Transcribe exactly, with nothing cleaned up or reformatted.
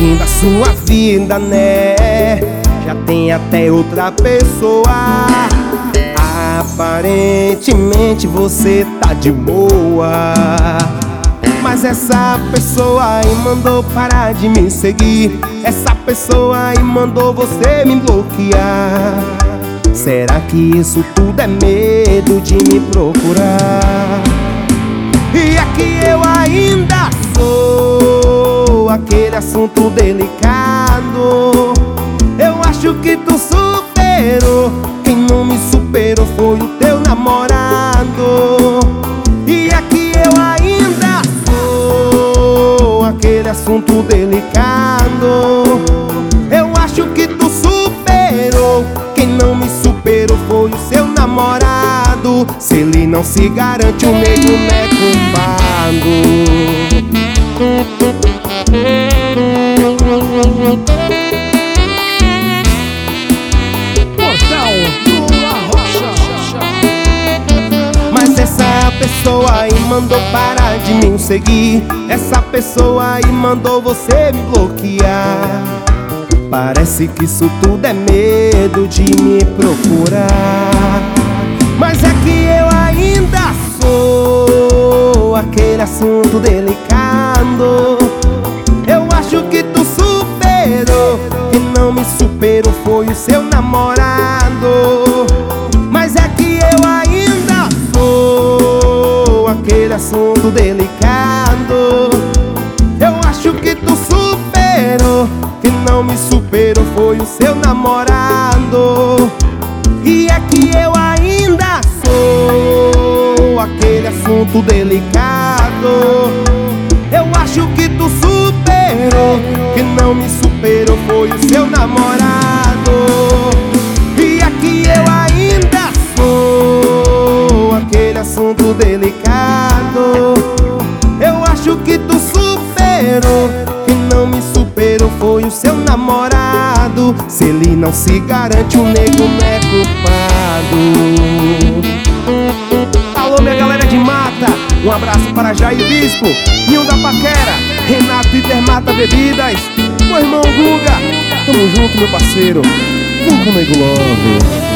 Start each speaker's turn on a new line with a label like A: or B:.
A: fim da sua vida, né? Já tem até outra pessoa. Aparentemente você tá de boa, mas essa pessoa aí mandou parar de me seguir. Essa pessoa aí mandou você me bloquear. Será que isso tudo é medo de me procurar? E aqui eu ainda sou aquele assunto delicado. Eu acho que tu superou. Quem não me superou foi o teu namorado. E aqui eu ainda sou aquele assunto delicado. Eu acho que tu superou. Quem não me superou foi o seu namorado. Se ele não se garante, o nego não é culpado. Mas essa pessoa aí mandou parar de me seguir. Essa pessoa aí mandou você me bloquear. Parece que isso tudo é medo de me procurar. Mas é que eu ainda sou aquele assunto delicado. Eu acho que tu superou. Quem não me superou foi o seu namorado. Mas é que eu ainda sou aquele assunto delicado. Eu acho que tu superou. Quem não me superou foi o seu namorado. E é que eu ainda sou aquele assunto delicado. Eu acho que tu superou. Quem não me superou foi o seu namorado. E aqui eu ainda sou aquele assunto delicado. Eu acho que tu superou. Quem não me superou foi o seu namorado. Se ele não se garante, o nego não é culpado. Alô, minha galera de Mata, um abraço para Jair Bispo, Ninho da Paquera, Renato Intermata Bebidas, meu irmão Guga. Tamo junto, meu parceiro. Vem comigo, love.